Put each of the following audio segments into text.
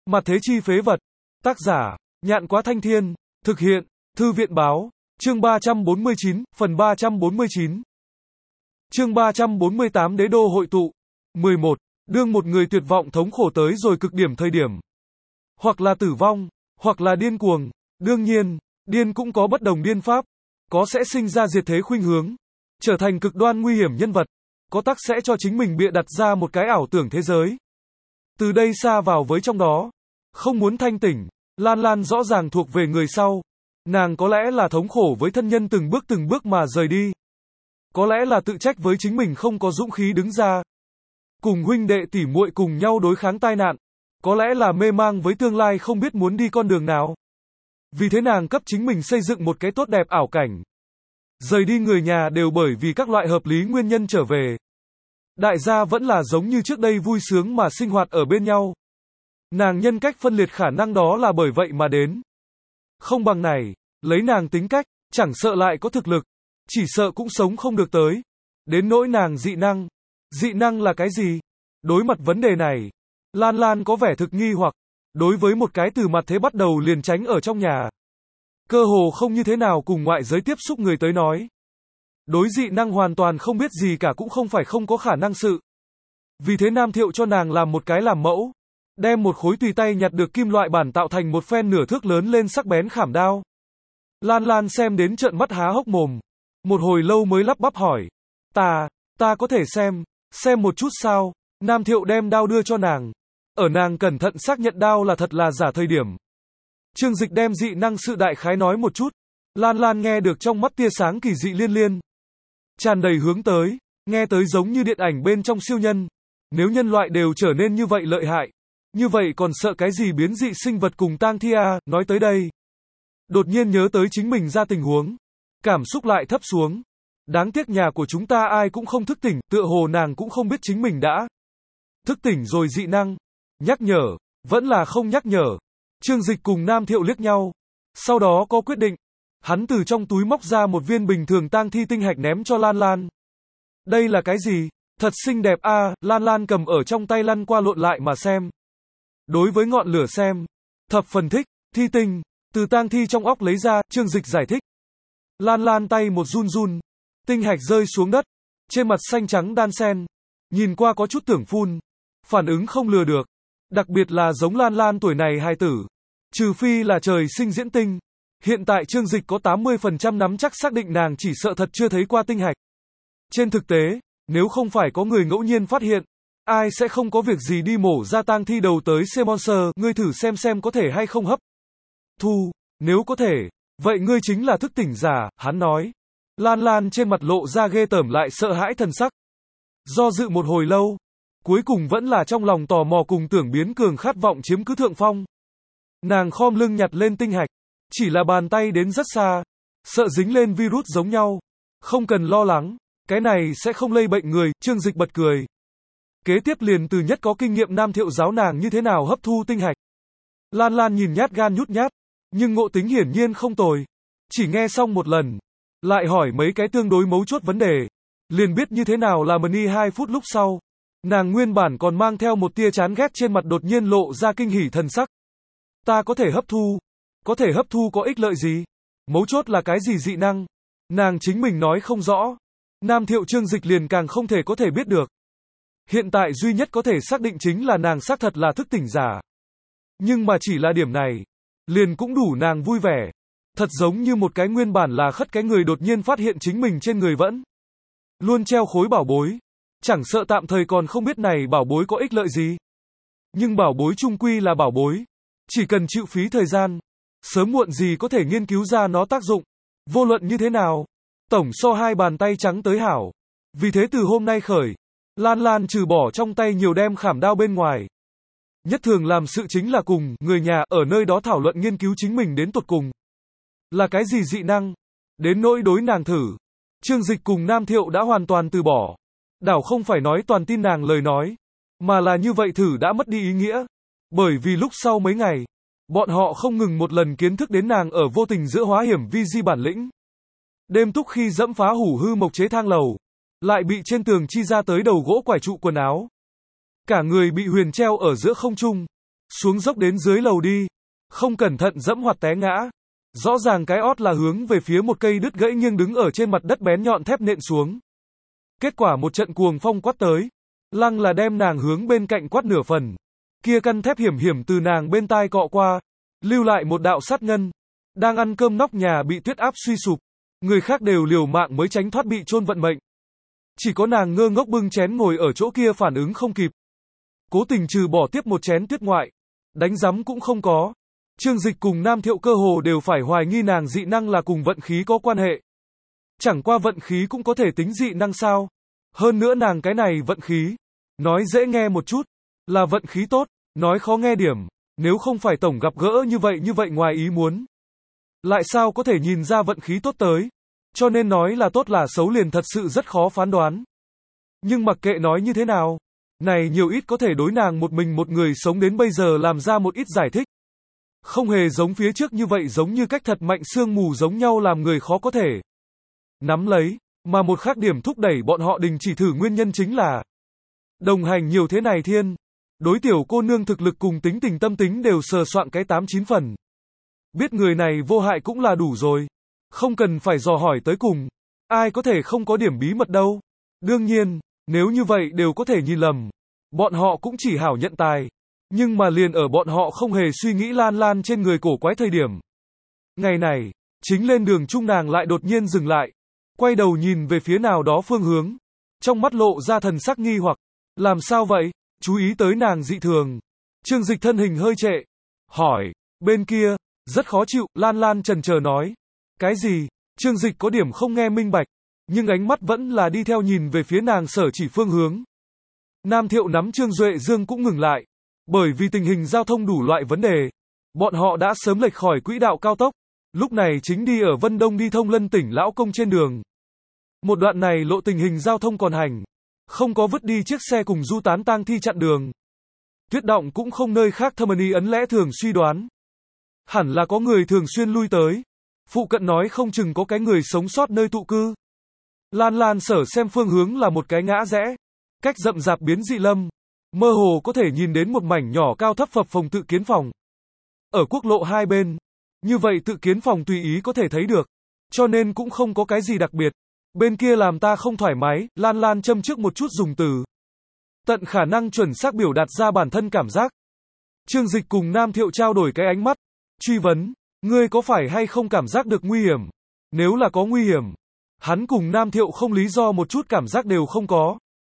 Mặt thế chi phế vật. Tác giả, Nhạn Quá Thanh Thiên. Thực hiện, Thư viện báo. Chương 349, phần 349. Chương 348 Đế đô hội tụ. 11. Đương một người tuyệt vọng thống khổ tới rồi cực điểm thời điểm. Hoặc là tử vong, hoặc là điên cuồng. Đương nhiên, điên cũng có bất đồng điên pháp. Có sẽ sinh ra diệt thế khuynh hướng. Trở thành cực đoan nguy hiểm nhân vật. Có tắc sẽ cho chính mình bịa đặt ra một cái ảo tưởng thế giới. Từ đây xa vào với trong đó. Không muốn thanh tỉnh, Lan Lan rõ ràng thuộc về người sau. Nàng có lẽ là thống khổ với thân nhân từng bước mà rời đi. Có lẽ là tự trách với chính mình không có dũng khí đứng ra. Cùng huynh đệ tỉ muội cùng nhau đối kháng tai nạn. Có lẽ là mê mang với tương lai không biết muốn đi con đường nào. Vì thế nàng cấp chính mình xây dựng một cái tốt đẹp ảo cảnh. Rời đi người nhà đều bởi vì các loại hợp lý nguyên nhân trở về. Đại gia vẫn là giống như trước đây vui sướng mà sinh hoạt ở bên nhau. Nàng nhân cách phân liệt khả năng đó là bởi vậy mà đến. Không bằng này, lấy nàng tính cách, chẳng sợ lại có thực lực, chỉ sợ cũng sống không được tới. Đến nỗi nàng dị năng. Dị năng là cái gì? Đối mặt vấn đề này, Lan Lan có vẻ thực nghi hoặc, đối với một cái từ mặt thế bắt đầu liền tránh ở trong nhà. Cơ hồ không như thế nào cùng ngoại giới tiếp xúc người tới nói. Đối dị năng hoàn toàn không biết gì cả cũng không phải không có khả năng sự. Vì thế Nam Thiệu cho nàng làm một cái làm mẫu. Đem một khối tùy tay nhặt được kim loại bản tạo thành một phen nửa thước lớn lên sắc bén khảm đao. Lan Lan xem đến trợn mắt há hốc mồm. Một hồi lâu mới lắp bắp hỏi. Ta có thể xem một chút sao? Nam Thiệu đem đao đưa cho nàng. Ở nàng cẩn thận xác nhận đao là thật là giả thời điểm. Trương Dịch đem dị năng sự đại khái nói một chút. Lan Lan nghe được trong mắt tia sáng kỳ dị liên liên. Tràn đầy hướng tới, nghe tới giống như điện ảnh bên trong siêu nhân. Nếu nhân loại đều trở nên như vậy lợi hại, như vậy còn sợ cái gì biến dị sinh vật cùng tang thi à? Nói tới đây, đột nhiên nhớ tới chính mình ra tình huống. Cảm xúc lại thấp xuống. Đáng tiếc nhà của chúng ta ai cũng không thức tỉnh, tựa hồ nàng cũng không biết chính mình đã thức tỉnh rồi dị năng. Nhắc nhở, vẫn là không nhắc nhở. Trương Dịch cùng Nam Thiệu liếc nhau. Sau đó có quyết định. Hắn từ trong túi móc ra một viên bình thường tang thi tinh hạch ném cho Lan Lan. Đây là cái gì? Thật xinh đẹp a, Lan Lan cầm ở trong tay lăn qua lộn lại mà xem. Đối với ngọn lửa xem, thập phần thích, thi tinh, từ tang thi trong óc lấy ra, Trương Dịch giải thích. Lan Lan tay một run run, tinh hạch rơi xuống đất, trên mặt xanh trắng đan xen, nhìn qua có chút tưởng phun, phản ứng không lừa được, đặc biệt là giống Lan Lan tuổi này hài tử, trừ phi là trời sinh diễn tinh. Hiện tại Trương Dịch có 80% nắm chắc xác định nàng chỉ sợ thật chưa thấy qua tinh hạch. Trên thực tế, nếu không phải có người ngẫu nhiên phát hiện, ai sẽ không có việc gì đi mổ ra tang thi đầu tới C-Monster, ngươi thử xem có thể hay không hấp thu, nếu có thể, vậy ngươi chính là thức tỉnh giả, hắn nói. Lan Lan trên mặt lộ ra ghê tởm lại sợ hãi thần sắc. Do dự một hồi lâu, cuối cùng vẫn là trong lòng tò mò cùng tưởng biến cường khát vọng chiếm cứ thượng phong. Nàng khom lưng nhặt lên tinh hạch, chỉ là bàn tay đến rất xa, sợ dính lên virus giống nhau. Không cần lo lắng, cái này sẽ không lây bệnh người, Trương Dịch bật cười. Kế tiếp liền từ nhất có kinh nghiệm Nam Thiệu giáo nàng như thế nào hấp thu tinh hạch. Lan Lan nhìn nhát gan nhút nhát, nhưng ngộ tính hiển nhiên không tồi. Chỉ nghe xong một lần, lại hỏi mấy cái tương đối mấu chốt vấn đề, liền biết như thế nào là mani 2 phút lúc sau. Nàng nguyên bản còn mang theo một tia chán ghét trên mặt đột nhiên lộ ra kinh hỉ thần sắc. Ta có thể hấp thu có ích lợi gì? Mấu chốt là cái gì dị năng? Nàng chính mình nói không rõ. Nam Thiệu Trương Dịch liền càng không thể có thể biết được. Hiện tại duy nhất có thể xác định chính là nàng xác thật là thức tỉnh giả. Nhưng mà chỉ là điểm này, liền cũng đủ nàng vui vẻ. Thật giống như một cái nguyên bản là khất cái người đột nhiên phát hiện chính mình trên người vẫn luôn treo khối bảo bối. Chẳng sợ tạm thời còn không biết này bảo bối có ích lợi gì. Nhưng bảo bối chung quy là bảo bối. Chỉ cần chịu phí thời gian, sớm muộn gì có thể nghiên cứu ra nó tác dụng. Vô luận như thế nào, tổng so hai bàn tay trắng tới hảo. Vì thế từ hôm nay khởi, Lan Lan trừ bỏ trong tay nhiều đem khảm đao bên ngoài. Nhất thường làm sự chính là cùng người nhà ở nơi đó thảo luận nghiên cứu chính mình đến tột cùng. Là cái gì dị năng? Đến nỗi đối nàng thử. Trương Dịch cùng Nam Thiệu đã hoàn toàn từ bỏ. Đảo không phải nói toàn tin nàng lời nói, mà là như vậy thử đã mất đi ý nghĩa. Bởi vì lúc sau mấy ngày, bọn họ không ngừng một lần kiến thức đến nàng ở vô tình giữa hóa hiểm vi di bản lĩnh. Đêm túc khi dẫm phá hủ hư mộc chế thang lầu, lại bị trên tường chi ra tới đầu gỗ quải trụ quần áo. Cả người bị huyền treo ở giữa không trung, xuống dốc đến dưới lầu đi. Không cẩn thận dẫm hoặc té ngã. Rõ ràng cái ót là hướng về phía một cây đứt gãy nghiêng đứng ở trên mặt đất bén nhọn thép nện xuống. Kết quả một trận cuồng phong quát tới. Lăng là đem nàng hướng bên cạnh quát nửa phần. Kia căn thép hiểm hiểm từ nàng bên tai cọ qua. Lưu lại một đạo sát ngân. Đang ăn cơm nóc nhà bị tuyết áp suy sụp. Người khác đều liều mạng mới tránh thoát bị chôn vận mệnh. Chỉ có nàng ngơ ngốc bưng chén ngồi ở chỗ kia phản ứng không kịp. Cố tình trừ bỏ tiếp một chén tuyết ngoại. Đánh giấm cũng không có. Trương Dịch cùng Nam Thiệu cơ hồ đều phải hoài nghi nàng dị năng là cùng vận khí có quan hệ. Chẳng qua vận khí cũng có thể tính dị năng sao. Hơn nữa nàng cái này vận khí. Nói dễ nghe một chút. Là vận khí tốt. Nói khó nghe điểm. Nếu không phải tổng gặp gỡ như vậy ngoài ý muốn. Lại sao có thể nhìn ra vận khí tốt tới. Cho nên nói là tốt là xấu liền thật sự rất khó phán đoán. Nhưng mặc kệ nói như thế nào. Này nhiều ít có thể đối nàng một mình một người sống đến bây giờ làm ra một ít giải thích. Không hề giống phía trước như vậy giống như cách thật mạnh sương mù giống nhau làm người khó có thể nắm lấy, mà một khác điểm thúc đẩy bọn họ đình chỉ thử nguyên nhân chính là đồng hành nhiều thế này thiên. Đối tiểu cô nương thực lực cùng tính tình tâm tính đều sờ soạn cái 8-9 phần. Biết người này vô hại cũng là đủ rồi. Không cần phải dò hỏi tới cùng. Ai có thể không có điểm bí mật đâu. Đương nhiên, nếu như vậy đều có thể nhìn lầm. Bọn họ cũng chỉ hảo nhận tài. Nhưng mà liền ở bọn họ không hề suy nghĩ Lan Lan trên người cổ quái thời điểm. Ngày này, chính lên đường chung nàng lại đột nhiên dừng lại. Quay đầu nhìn về phía nào đó phương hướng. Trong mắt lộ ra thần sắc nghi hoặc. Làm sao vậy? Chú ý tới nàng dị thường. Trương Dịch thân hình hơi trệ. Hỏi, bên kia, rất khó chịu, Lan Lan chần chờ nói. Cái gì? Trương Dịch có điểm không nghe minh bạch. Nhưng ánh mắt vẫn là đi theo nhìn về phía nàng sở chỉ phương hướng. Nam Thiệu nắm Trương Duệ Dương cũng ngừng lại. Bởi vì tình hình giao thông đủ loại vấn đề. Bọn họ đã sớm lệch khỏi quỹ đạo cao tốc. Lúc này chính đi ở Vân Đông đi thông Lân tỉnh Lão Công trên đường. Một đoạn này lộ tình hình giao thông còn hành. Không có vứt đi chiếc xe cùng du tán tang thi chặn đường. Tuyết động cũng không nơi khác Thâm ấn lẽ thường suy đoán. Hẳn là có người thường xuyên lui tới. Phụ cận nói không chừng có cái người sống sót nơi tụ cư. Lan Lan sở xem phương hướng là một cái ngã rẽ. Cách rậm rạp biến dị lâm. Mơ hồ có thể nhìn đến một mảnh nhỏ cao thấp phập phồng tự kiến phòng. Ở quốc lộ hai bên. Như vậy tự kiến phòng tùy ý có thể thấy được. Cho nên cũng không có cái gì đặc biệt. Bên kia làm ta không thoải mái, Lan Lan châm trước một chút dùng từ. Tận khả năng chuẩn xác biểu đạt ra bản thân cảm giác. Trương Dịch cùng Nam Thiệu trao đổi cái ánh mắt. Truy vấn, ngươi có phải hay không cảm giác được nguy hiểm? Nếu là có nguy hiểm. Hắn cùng Nam Thiệu không lý do một chút cảm giác đều không có.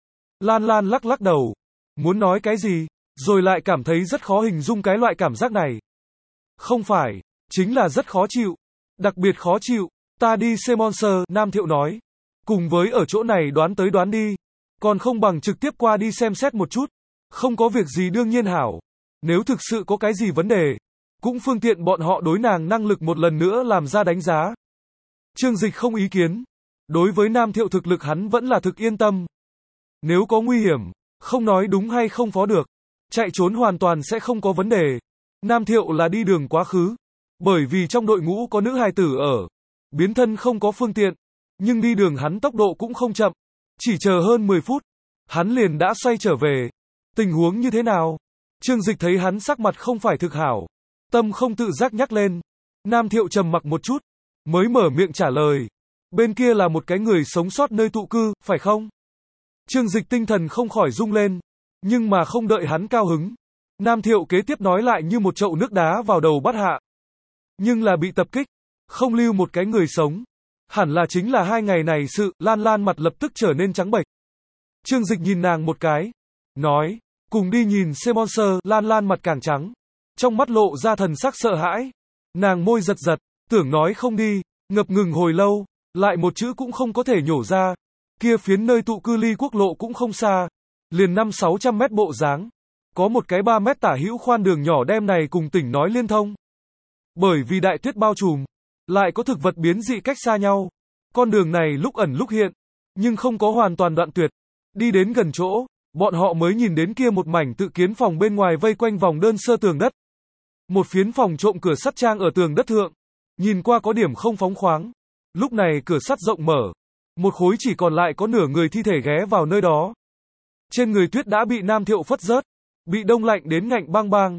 Lan Lan lắc lắc đầu. Muốn nói cái gì? Rồi lại cảm thấy rất khó hình dung cái loại cảm giác này. Không phải, chính là rất khó chịu. Đặc biệt khó chịu. Ta đi xem Monster, Nam Thiệu nói. Cùng với ở chỗ này đoán tới đoán đi. Còn không bằng trực tiếp qua đi xem xét một chút. Không có việc gì đương nhiên hảo. Nếu thực sự có cái gì vấn đề. Cũng phương tiện bọn họ đối nàng năng lực một lần nữa làm ra đánh giá. Trương Dịch không ý kiến. Đối với Nam Thiệu thực lực hắn vẫn là thực yên tâm. Nếu có nguy hiểm, không nói đúng hay không phó được. Chạy trốn hoàn toàn sẽ không có vấn đề. Nam Thiệu là đi đường quá khứ. Bởi vì trong đội ngũ có nữ hài tử ở. Biến thân không có phương tiện. Nhưng đi đường hắn tốc độ cũng không chậm. Chỉ chờ hơn 10 phút. Hắn liền đã xoay trở về. Tình huống như thế nào? Trương Dịch thấy hắn sắc mặt không phải thực hảo. Tâm không tự giác nhắc lên. Nam Thiệu trầm mặc một chút. Mới mở miệng trả lời. Bên kia là một cái người sống sót nơi tụ cư, phải không? Trương Dịch tinh thần không khỏi rung lên. Nhưng mà không đợi hắn cao hứng. Nam Thiệu kế tiếp nói lại như một chậu nước đá vào đầu bắt hạ. Nhưng là bị tập kích. Không lưu một cái người sống. Hẳn là chính là 2 ngày này sự, Lan Lan mặt lập tức trở nên trắng bệch. Trương Dịch nhìn nàng một cái. Nói, cùng đi nhìn xem Monster, Lan Lan mặt càng trắng. Trong mắt lộ ra thần sắc sợ hãi. Nàng môi giật giật, tưởng nói không đi, ngập ngừng hồi lâu, lại một chữ cũng không có thể nhổ ra. Kia phiến nơi tụ cư ly quốc lộ cũng không xa. Liền 500-600 mét bộ dáng. Có một cái 3 mét tả hữu khoan đường nhỏ đem này cùng tỉnh nói liên thông. Bởi vì đại tuyết bao trùm. Lại có thực vật biến dị cách xa nhau. Con đường này lúc ẩn lúc hiện. Nhưng không có hoàn toàn đoạn tuyệt. Đi đến gần chỗ. Bọn họ mới nhìn đến kia một mảnh tự kiến phòng bên ngoài vây quanh vòng đơn sơ tường đất. Một phiến phòng trộm cửa sắt trang ở tường đất thượng. Nhìn qua có điểm không phóng khoáng. Lúc này cửa sắt rộng mở. Một khối chỉ còn lại có nửa người thi thể ghé vào nơi đó. Trên người tuyết đã bị Nam Thiệu phất rớt. Bị đông lạnh đến ngạnh bang bang.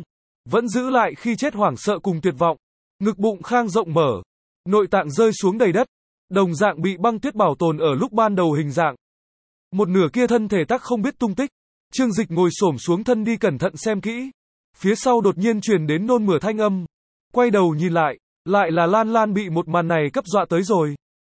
vẫn giữ lại khi chết hoảng sợ cùng tuyệt vọng. Ngực bụng khang rộng mở, nội tạng rơi xuống đầy đất, đồng dạng bị băng tuyết bảo tồn ở lúc ban đầu hình dạng. Một nửa kia thân thể tắc không biết tung tích. Trương Dịch ngồi xổm xuống thân đi cẩn thận xem kỹ. Phía sau đột nhiên truyền đến nôn mửa thanh âm. Quay đầu nhìn lại là Lan Lan bị một màn này cấp dọa tới rồi.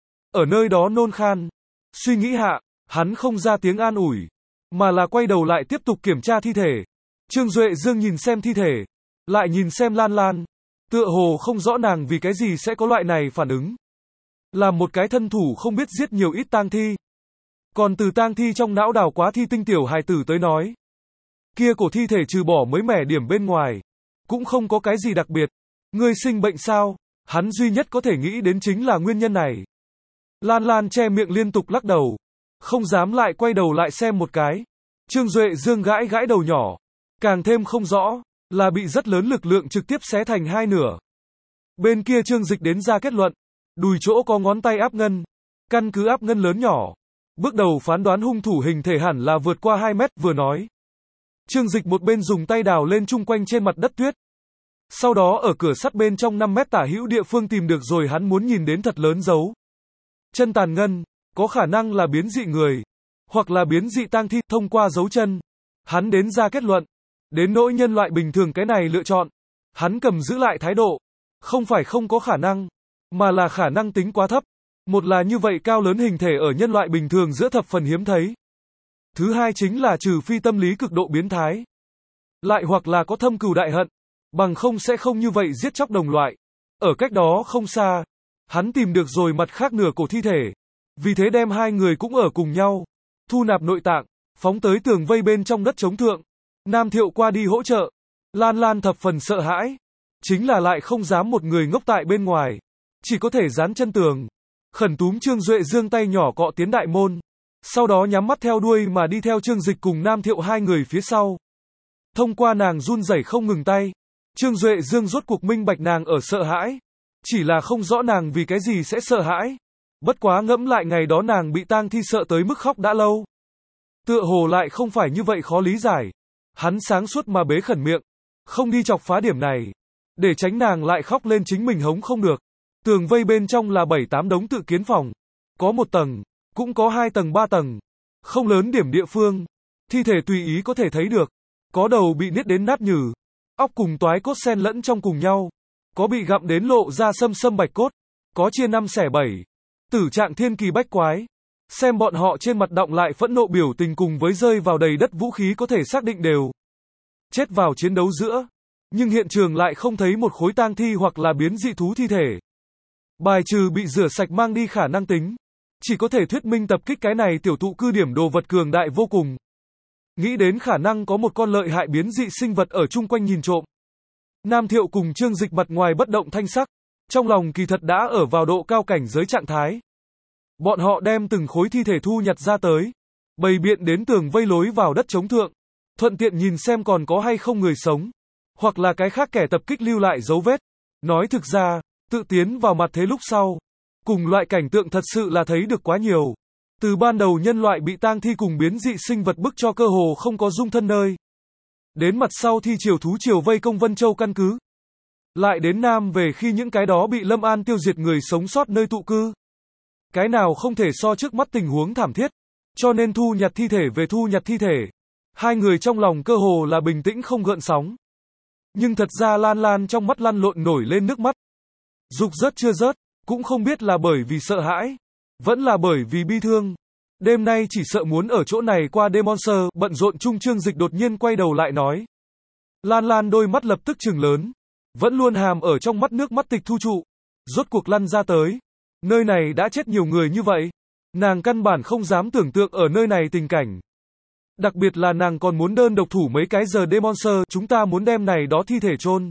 Ở nơi đó nôn khan. Suy nghĩ hạ, hắn không ra tiếng an ủi, mà là quay đầu lại tiếp tục kiểm tra thi thể. Trương Duệ Dương nhìn xem thi thể, lại nhìn xem Lan Lan. Tựa hồ không rõ nàng vì cái gì sẽ có loại này phản ứng. Làm một cái thân thủ không biết giết nhiều ít tang thi. Còn từ tang thi trong não đào quá thi tinh tiểu hài tử tới nói. Kia cổ thi thể trừ bỏ mới mẻ điểm bên ngoài. Cũng không có cái gì đặc biệt. Ngươi sinh bệnh sao? Hắn duy nhất có thể nghĩ đến chính là nguyên nhân này. Lan Lan che miệng liên tục lắc đầu. Không dám lại quay đầu lại xem một cái. Trương Duệ Dương gãi gãi đầu nhỏ. Càng thêm không rõ, là bị rất lớn lực lượng trực tiếp xé thành hai nửa. Bên kia Trương Dịch đến ra kết luận. Đùi chỗ có ngón tay áp ngân. Căn cứ áp ngân lớn nhỏ. Bước đầu phán đoán hung thủ hình thể hẳn là vượt qua 2 mét, vừa nói. Trương Dịch một bên dùng tay đào lên chung quanh trên mặt đất tuyết. Sau đó ở cửa sắt bên trong 5 mét tả hữu địa phương tìm được rồi hắn muốn nhìn đến thật lớn dấu chân tàn ngân, có khả năng là biến dị người, hoặc là biến dị tang thi. Thông qua dấu chân, hắn đến ra kết luận. Đến nỗi nhân loại bình thường cái này lựa chọn, hắn cầm giữ lại thái độ. Không phải không có khả năng, mà là khả năng tính quá thấp. Một là như vậy cao lớn hình thể ở nhân loại bình thường giữa thập phần hiếm thấy. Thứ hai chính là trừ phi tâm lý cực độ biến thái. Lại hoặc là có thâm cừu đại hận. Bằng không sẽ không như vậy giết chóc đồng loại. Ở cách đó không xa, hắn tìm được rồi mặt khác nửa cổ thi thể. Vì thế đem hai người cũng ở cùng nhau. Thu nạp nội tạng, phóng tới tường vây bên trong đất chống thượng. Nam Thiệu qua đi hỗ trợ. Lan Lan thập phần sợ hãi. Chính là lại không dám một người ngốc tại bên ngoài. Chỉ có thể dán chân tường. Khẩn túm Trương Duệ Dương tay nhỏ cọ tiến đại môn. Sau đó nhắm mắt theo đuôi mà đi theo Trương Dịch cùng Nam Thiệu hai người phía sau. Thông qua nàng run rẩy không ngừng tay. Trương Duệ Dương rốt cuộc minh bạch nàng ở sợ hãi. Chỉ là không rõ nàng vì cái gì sẽ sợ hãi. Bất quá ngẫm lại ngày đó nàng bị tang thi sợ tới mức khóc đã lâu. Tựa hồ lại không phải như vậy khó lý giải. Hắn sáng suốt mà bế khẩn miệng. Không đi chọc phá điểm này. Để tránh nàng lại khóc lên chính mình hống không được. Tường vây bên trong là 7-8 đống tự kiến phòng. Có 1 tầng, cũng có 2 tầng 3 tầng. Không lớn điểm địa phương. Thi thể tùy ý có thể thấy được. Có đầu bị niết đến nát nhừ. Óc cùng toái cốt xen lẫn trong cùng nhau. Có bị gặm đến lộ ra sâm bạch cốt. Có chia 5 xẻ 7. Tử trạng thiên kỳ bách quái. Xem bọn họ trên mặt đọng lại phẫn nộ biểu tình cùng với rơi vào đầy đất vũ khí có thể xác định đều chết vào chiến đấu giữa. Nhưng hiện trường lại không thấy một khối tang thi hoặc là biến dị thú thi thể. Bài trừ bị rửa sạch mang đi khả năng tính. Chỉ có thể thuyết minh tập kích cái này tiểu tụ cư điểm đồ vật cường đại vô cùng. Nghĩ đến khả năng có một con lợi hại biến dị sinh vật ở chung quanh nhìn trộm. Nam Thiệu cùng Trương Dịch mặt ngoài bất động thanh sắc. Trong lòng kỳ thật đã ở vào độ cao cảnh giới trạng thái. Bọn họ đem từng khối thi thể thu nhặt ra tới. Bày biện đến tường vây lối vào đất chống thượng. Thuận tiện nhìn xem còn có hay không người sống. Hoặc là cái khác kẻ tập kích lưu lại dấu vết. Nói thực ra, tự tiến vào mặt thế lúc sau. Cùng loại cảnh tượng thật sự là thấy được quá nhiều. Từ ban đầu nhân loại bị tang thi cùng biến dị sinh vật bức cho cơ hồ không có dung thân nơi. Đến mặt sau thi triều thú triều vây công Vân Châu căn cứ. Lại đến Nam về khi những cái đó bị Lâm An tiêu diệt người sống sót nơi tụ cư. Cái nào không thể so trước mắt tình huống thảm thiết. Cho nên thu nhặt thi thể về thu nhặt thi thể. Hai người trong lòng cơ hồ là bình tĩnh không gợn sóng. Nhưng thật ra Lan Lan trong mắt lăn lộn nổi lên nước mắt. Dục rớt chưa rớt, cũng không biết là bởi vì sợ hãi, vẫn là bởi vì bi thương. Đêm nay chỉ sợ muốn ở chỗ này qua đêm Monster, bận rộn chung Trương Dịch đột nhiên quay đầu lại nói. Lan Lan đôi mắt lập tức trừng lớn, vẫn luôn hàm ở trong mắt nước mắt tịch thu trụ. Rốt cuộc lăn ra tới. Nơi này đã chết nhiều người như vậy. Nàng căn bản không dám tưởng tượng ở nơi này tình cảnh. Đặc biệt là nàng còn muốn đơn độc thủ mấy cái giờ đêm Monster, chúng ta muốn đem này đó thi thể chôn.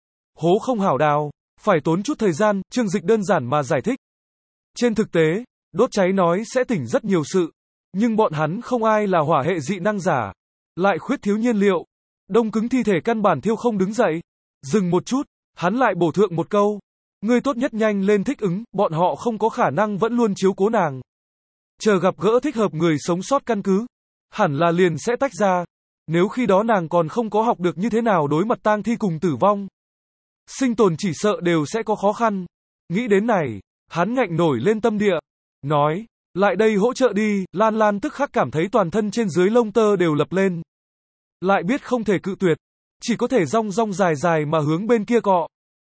Hố không hảo đào, phải tốn chút thời gian, Trương Dịch đơn giản mà giải thích. Trên thực tế, đốt cháy nói sẽ tỉnh rất nhiều sự, nhưng bọn hắn không ai là hỏa hệ dị năng giả, lại khuyết thiếu nhiên liệu, đông cứng thi thể căn bản thiêu không đứng dậy. Dừng một chút, hắn lại bổ thượng một câu, ngươi tốt nhất nhanh lên thích ứng, bọn họ không có khả năng vẫn luôn chiếu cố nàng. Chờ gặp gỡ thích hợp người sống sót căn cứ, hẳn là liền sẽ tách ra. Nếu khi đó nàng còn không có học được như thế nào đối mặt tang thi cùng tử vong, sinh tồn chỉ sợ đều sẽ có khó khăn. Nghĩ đến này, hắn ngạnh nổi lên tâm địa, nói, lại đây hỗ trợ đi. Lan Lan tức khắc cảm thấy toàn thân trên dưới lông tơ đều lập lên. Lại biết không thể cự tuyệt, chỉ có thể rong rong dài dài mà hướng bên kia cọ.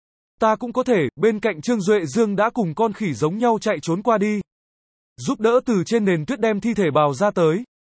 Ta cũng có thể. Bên cạnh Trương Duệ Dương đã cùng con khỉ giống nhau chạy trốn qua đi, giúp đỡ từ trên nền tuyết đem thi thể bào ra tới.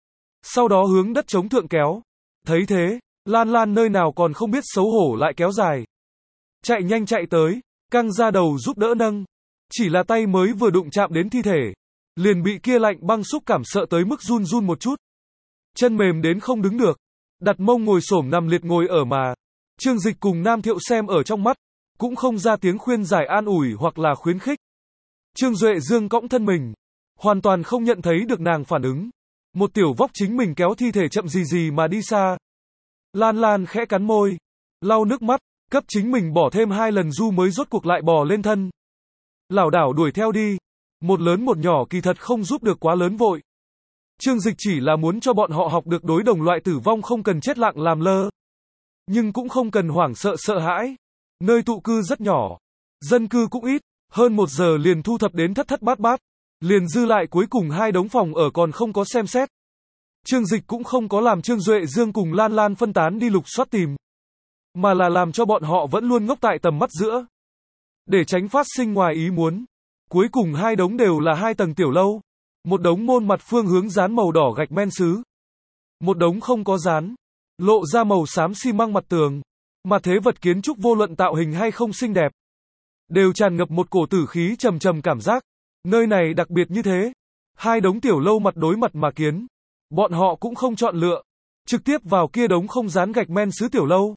Sau đó hướng đất trống thượng kéo. Thấy thế, Lan Lan nơi nào còn không biết xấu hổ lại kéo dài. Chạy nhanh chạy tới, căng ra đầu giúp đỡ nâng. Chỉ là tay mới vừa đụng chạm đến thi thể, liền bị kia lạnh băng xúc cảm sợ tới mức run run một chút. Chân mềm đến không đứng được, đặt mông ngồi xổm nằm liệt ngồi ở mà. Trương Dịch cùng Nam Thiệu xem ở trong mắt, cũng không ra tiếng khuyên giải an ủi hoặc là khuyến khích. Trương Duệ Dương cõng thân mình, hoàn toàn không nhận thấy được nàng phản ứng. Một tiểu vóc chính mình kéo thi thể chậm gì gì mà đi xa. Lan Lan khẽ cắn môi, lau nước mắt, cấp chính mình bỏ thêm 2 lần du mới rốt cuộc lại bò lên thân. Lảo đảo đuổi theo đi. Một lớn một nhỏ kỳ thật không giúp được quá lớn vội. Trương Dịch chỉ là muốn cho bọn họ học được đối đồng loại tử vong không cần chết lặng làm lơ, nhưng cũng không cần hoảng sợ sợ hãi. Nơi tụ cư rất nhỏ, dân cư cũng ít, hơn 1 giờ liền thu thập đến thất thất bát bát, liền dư lại cuối cùng 2 đống phòng ở còn không có xem xét. Trương Dịch cũng không có làm Trương Duệ Dương cùng Lan Lan phân tán đi lục soát tìm, mà là làm cho bọn họ vẫn luôn ngốc tại tầm mắt giữa, để tránh phát sinh ngoài ý muốn. Cuối cùng 2 đống đều là 2 tầng tiểu lâu, một đống môn mặt phương hướng dán màu đỏ gạch men sứ, một đống không có dán, lộ ra màu xám xi măng mặt tường. Mà thế vật kiến trúc vô luận tạo hình hay không xinh đẹp, đều tràn ngập một cổ tử khí trầm trầm cảm giác. Nơi này đặc biệt như thế. 2 đống tiểu lâu mặt đối mặt mà kiến. Bọn họ cũng không chọn lựa, trực tiếp vào kia đống không dán gạch men sứ tiểu lâu.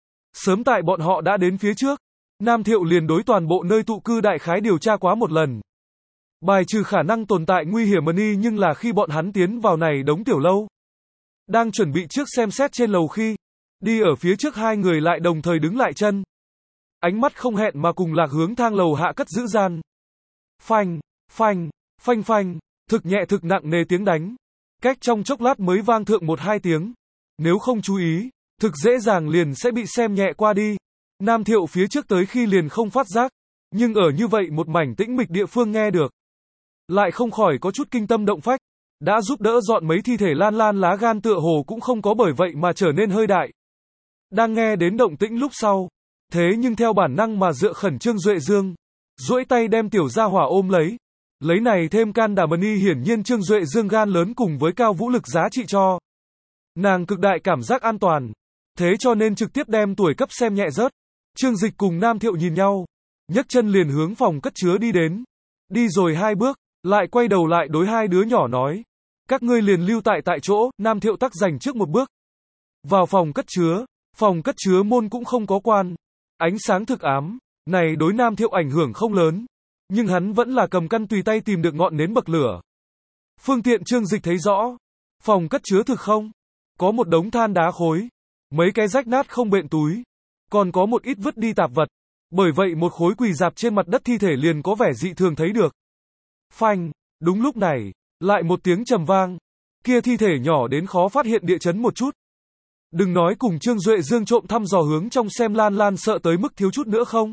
Sớm tại bọn họ đã đến phía trước, Nam Thiệu liền đối toàn bộ nơi tụ cư đại khái điều tra quá một lần. Bài trừ khả năng tồn tại nguy hiểm y, nhưng là khi bọn hắn tiến vào này đống tiểu lâu, đang chuẩn bị trước xem xét trên lầu khi, đi ở phía trước 2 người lại đồng thời đứng lại chân. Ánh mắt không hẹn mà cùng lạc hướng thang lầu hạ cất giữ gian. Phanh, phanh, phanh phanh, thực nhẹ thực nặng nề tiếng đánh. Cách trong chốc lát mới vang thượng 1-2 tiếng. Nếu không chú ý, thực dễ dàng liền sẽ bị xem nhẹ qua đi. Nam Thiệu phía trước tới khi liền không phát giác, nhưng ở như vậy một mảnh tĩnh mịch địa phương nghe được, lại không khỏi có chút kinh tâm động phách. Đã giúp đỡ dọn mấy thi thể Lan Lan lá gan tựa hồ cũng không có bởi vậy mà trở nên hơi đại. Đang nghe đến động tĩnh lúc sau, thế nhưng theo bản năng mà dựa khẩn Trương Duệ Dương, duỗi tay đem tiểu gia hỏa ôm lấy. Lấy này thêm can đảm y, hiển nhiên Trương Duệ Dương gan lớn cùng với cao vũ lực giá trị cho nàng cực đại cảm giác an toàn, thế cho nên trực tiếp đem tuổi cấp xem nhẹ rớt. Trương Dịch cùng Nam Thiệu nhìn nhau, nhấc chân liền hướng phòng cất chứa đi đến. Đi rồi 2 bước, lại quay đầu lại đối 2 đứa nhỏ nói, các ngươi liền lưu tại chỗ. Nam Thiệu tắc giành trước một bước vào phòng cất chứa môn cũng không có quan, ánh sáng thực ám, này đối Nam Thiệu ảnh hưởng không lớn, nhưng hắn vẫn là cầm căn tùy tay tìm được ngọn nến bậc lửa. Phương tiện Trương Dịch thấy rõ, phòng cất chứa thực không, có một đống than đá khối, mấy cái rách nát không bện túi, còn có một ít vứt đi tạp vật, bởi vậy một khối quỳ dạp trên mặt đất thi thể liền có vẻ dị thường thấy được. Phanh, đúng lúc này, lại một tiếng trầm vang, kia thi thể nhỏ đến khó phát hiện địa chấn một chút. Đừng nói cùng Trương Duệ Dương trộm thăm dò hướng trong xem, Lan Lan sợ tới mức thiếu chút nữa không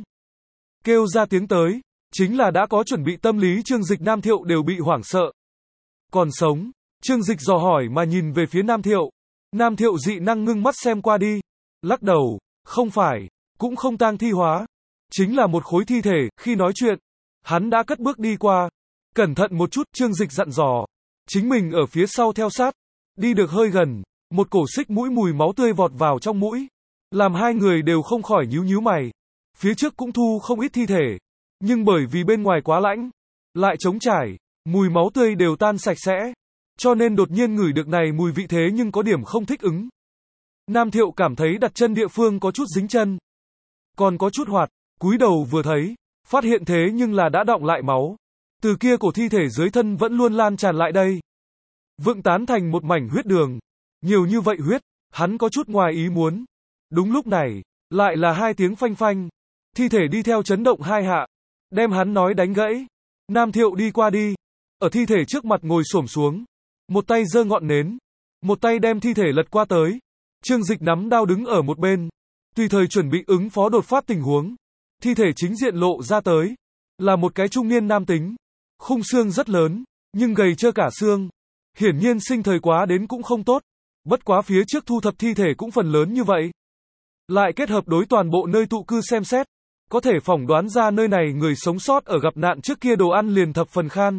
kêu ra tiếng tới, chính là đã có chuẩn bị tâm lý Trương Dịch Nam Thiệu đều bị hoảng sợ. Còn sống, Trương Dịch dò hỏi mà nhìn về phía Nam Thiệu. Nam Thiệu dị năng ngưng mắt xem qua đi, lắc đầu, không phải, cũng không tang thi hóa, chính là một khối thi thể. Khi nói chuyện, hắn đã cất bước đi qua, cẩn thận một chút. Trương Dịch dặn dò, chính mình ở phía sau theo sát, đi được hơi gần, một cổ xích mũi mùi máu tươi vọt vào trong mũi, làm 2 người đều không khỏi nhíu nhíu mày. Phía trước cũng thu không ít thi thể, nhưng bởi vì bên ngoài quá lạnh, lại trống trải, mùi máu tươi đều tan sạch sẽ, cho nên đột nhiên ngửi được này mùi vị thế nhưng có điểm không thích ứng. Nam Thiệu cảm thấy đặt chân địa phương có chút dính chân, còn có chút hoạt, cúi đầu vừa thấy, phát hiện thế nhưng là đã đọng lại máu, từ kia cổ thi thể dưới thân vẫn luôn lan tràn lại đây, vượng tán thành một mảnh huyết đường. Nhiều như vậy huyết, hắn có chút ngoài ý muốn. Đúng lúc này, lại là 2 tiếng phanh phanh, thi thể đi theo chấn động 2 hạ, đem hắn nói đánh gãy. Nam Thiệu đi qua đi, ở thi thể trước mặt ngồi xổm xuống, một tay giơ ngọn nến, một tay đem thi thể lật qua tới, Trương Dịch nắm đao đứng ở một bên, tùy thời chuẩn bị ứng phó đột phát tình huống. Thi thể chính diện lộ ra tới, là một cái trung niên nam tính. Khung xương rất lớn, nhưng gầy trơ cả xương. Hiển nhiên sinh thời quá đến cũng không tốt. Bất quá phía trước thu thập thi thể cũng phần lớn như vậy. Lại kết hợp đối toàn bộ nơi tụ cư xem xét. Có thể phỏng đoán ra nơi này người sống sót ở gặp nạn trước kia đồ ăn liền thập phần khan.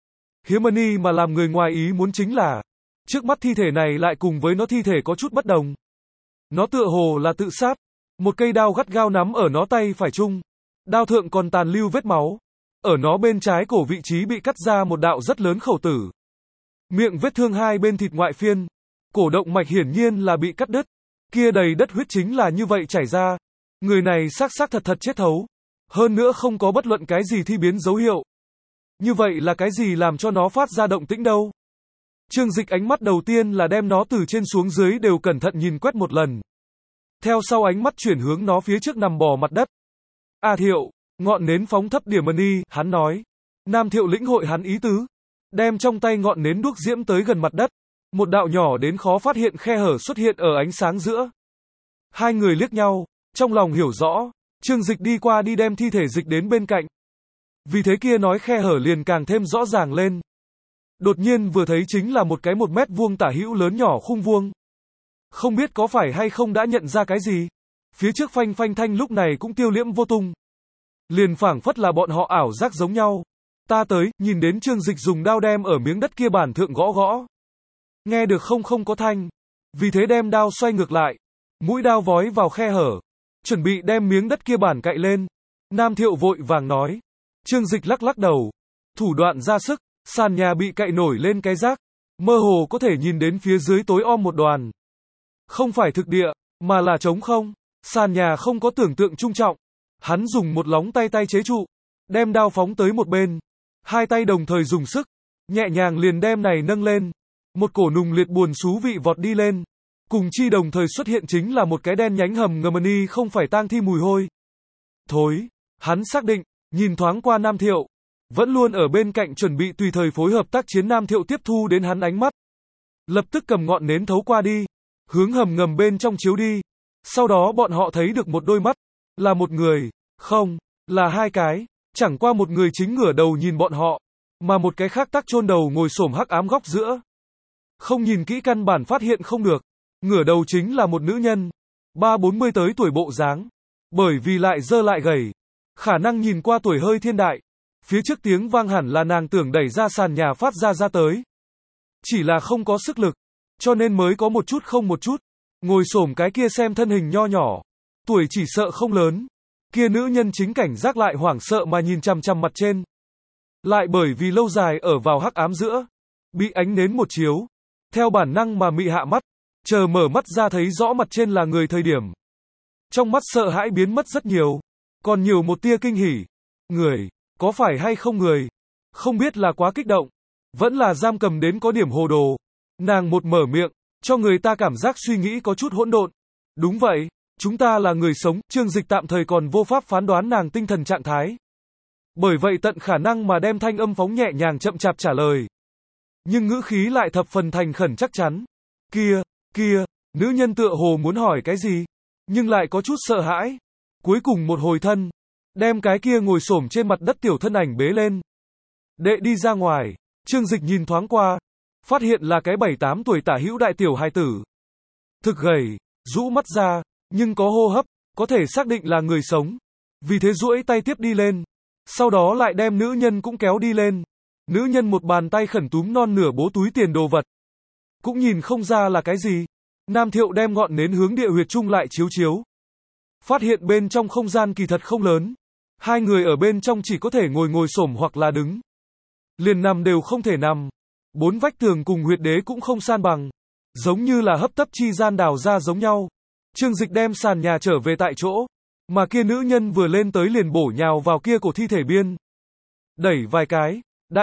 Hiếm mà làm người ngoài ý muốn chính là, trước mắt thi thể này lại cùng với nó thi thể có chút bất đồng. Nó tựa hồ là tự sát. Một cây đao gắt gao nắm ở nó tay phải chung. Đao thượng còn tàn lưu vết máu. Ở nó bên trái cổ vị trí bị cắt ra một đạo rất lớn khẩu tử. Miệng vết thương hai bên thịt ngoại phiên. Cổ động mạch hiển nhiên là bị cắt đứt. Kia đầy đất huyết chính là như vậy chảy ra. Người này xác thật chết thấu. Hơn nữa không có bất luận cái gì thi biến dấu hiệu. Như vậy là cái gì làm cho nó phát ra động tĩnh đâu? Trương Dịch ánh mắt đầu tiên là đem nó từ trên xuống dưới đều cẩn thận nhìn quét một lần. Theo sau ánh mắt chuyển hướng nó phía trước nằm bò mặt đất. A Thiệu, ngọn nến phóng thấp điểm đi, hắn nói. Nam Thiệu lĩnh hội hắn ý tứ. Đem trong tay ngọn nến đuốc diễm tới gần mặt đất. Một đạo nhỏ đến khó phát hiện khe hở xuất hiện ở ánh sáng giữa. Hai người liếc nhau, trong lòng hiểu rõ. Trương Dịch đi qua đi đem thi thể dịch đến bên cạnh. Vì thế kia nói khe hở liền càng thêm rõ ràng lên. Đột nhiên vừa thấy chính là một cái 1 mét vuông tả hữu lớn nhỏ khung vuông. Không biết có phải hay không đã nhận ra cái gì. Phía trước phanh phanh thanh lúc này cũng tiêu liễm vô tung. Liền phảng phất là bọn họ ảo giác giống nhau. Ta tới, nhìn đến Trương Dịch dùng đao đem ở miếng đất kia bản thượng gõ gõ. Nghe được không có thanh. Vì thế đem đao xoay ngược lại. Mũi đao vói vào khe hở. Chuẩn bị đem miếng đất kia bản cậy lên. Nam Thiệu vội vàng nói. Trương Dịch lắc đầu. Thủ đoạn ra sức. Sàn nhà bị cậy nổi lên cái rác. Mơ hồ có thể nhìn đến phía dưới tối om một đoàn. Không phải thực địa, mà là trống không. Sàn nhà không có tưởng tượng trung trọng. Hắn dùng một lóng tay chế trụ. Đem đao phóng tới một bên. Hai tay đồng thời dùng sức. Nhẹ nhàng liền đem này nâng lên. Một cổ nùng liệt buồn xú vị vọt đi lên. Cùng chi đồng thời xuất hiện chính là một cái đen nhánh hầm ngầm không phải tang thi mùi hôi. Thối. Hắn xác định, nhìn thoáng qua Nam Thiệu. Vẫn luôn ở bên cạnh chuẩn bị tùy thời phối hợp tác chiến Nam Thiệu tiếp thu đến hắn ánh mắt. Lập tức cầm ngọn nến thấu qua đi. Hướng hầm ngầm bên trong chiếu đi. Sau đó bọn họ thấy được một đôi mắt. Là một người. Không. Là hai cái. Chẳng qua một người chính ngửa đầu nhìn bọn họ. Mà một cái khác tắc chôn đầu ngồi xổm hắc ám góc giữa. Không nhìn kỹ căn bản phát hiện không được. Ngửa đầu chính là một nữ nhân. 30-40 tới tuổi bộ dáng. Bởi vì lại dơ lại gầy. Khả năng nhìn qua tuổi hơi thiên đại. Phía trước tiếng vang hẳn là nàng tưởng đẩy ra sàn nhà phát ra tới. Chỉ là không có sức lực. Cho nên mới có một chút không một chút. Ngồi xổm cái kia xem thân hình nho nhỏ. Tuổi chỉ sợ không lớn. Kia nữ nhân chính cảnh giác lại hoảng sợ mà nhìn chằm chằm mặt trên. Lại bởi vì lâu dài ở vào hắc ám giữa. Bị ánh nến một chiếu. Theo bản năng mà mị hạ mắt. Chờ mở mắt ra thấy rõ mặt trên là người thời điểm. Trong mắt sợ hãi biến mất rất nhiều. Còn nhiều một tia kinh hỉ. Người. Có phải hay không người? Không biết là quá kích động. Vẫn là giam cầm đến có điểm hồ đồ. Nàng một mở miệng. Cho người ta cảm giác suy nghĩ có chút hỗn độn. Đúng vậy. Chúng ta là người sống. Trương Dịch tạm thời còn vô pháp phán đoán nàng tinh thần trạng thái. Bởi vậy tận khả năng mà đem thanh âm phóng nhẹ nhàng chậm chạp trả lời. Nhưng ngữ khí lại thập phần thành khẩn chắc chắn. Kia, nữ nhân tựa hồ muốn hỏi cái gì, nhưng lại có chút sợ hãi. Cuối cùng một hồi thân, đem cái kia ngồi xổm trên mặt đất tiểu thân ảnh bế lên. Đệ đi ra ngoài, Trương Dịch nhìn thoáng qua, phát hiện là cái 7-8 tuổi tả hữu đại tiểu hài tử. Thực gầy, rũ mắt ra, nhưng có hô hấp, có thể xác định là người sống. Vì thế duỗi tay tiếp đi lên, sau đó lại đem nữ nhân cũng kéo đi lên. Nữ nhân một bàn tay khẩn túm non nửa bố túi tiền đồ vật. Cũng nhìn không ra là cái gì. Nam Thiệu đem ngọn nến hướng địa huyệt chung lại chiếu. Phát hiện bên trong không gian kỳ thật không lớn. Hai người ở bên trong chỉ có thể ngồi xổm hoặc là đứng. Liền nằm đều không thể nằm. 4 vách tường cùng huyệt đế cũng không san bằng. Giống như là hấp tấp chi gian đào ra giống nhau. Trương Dịch đem sàn nhà trở về tại chỗ. Mà kia nữ nhân vừa lên tới liền bổ nhào vào kia cổ thi thể biên. Đẩy vài cái.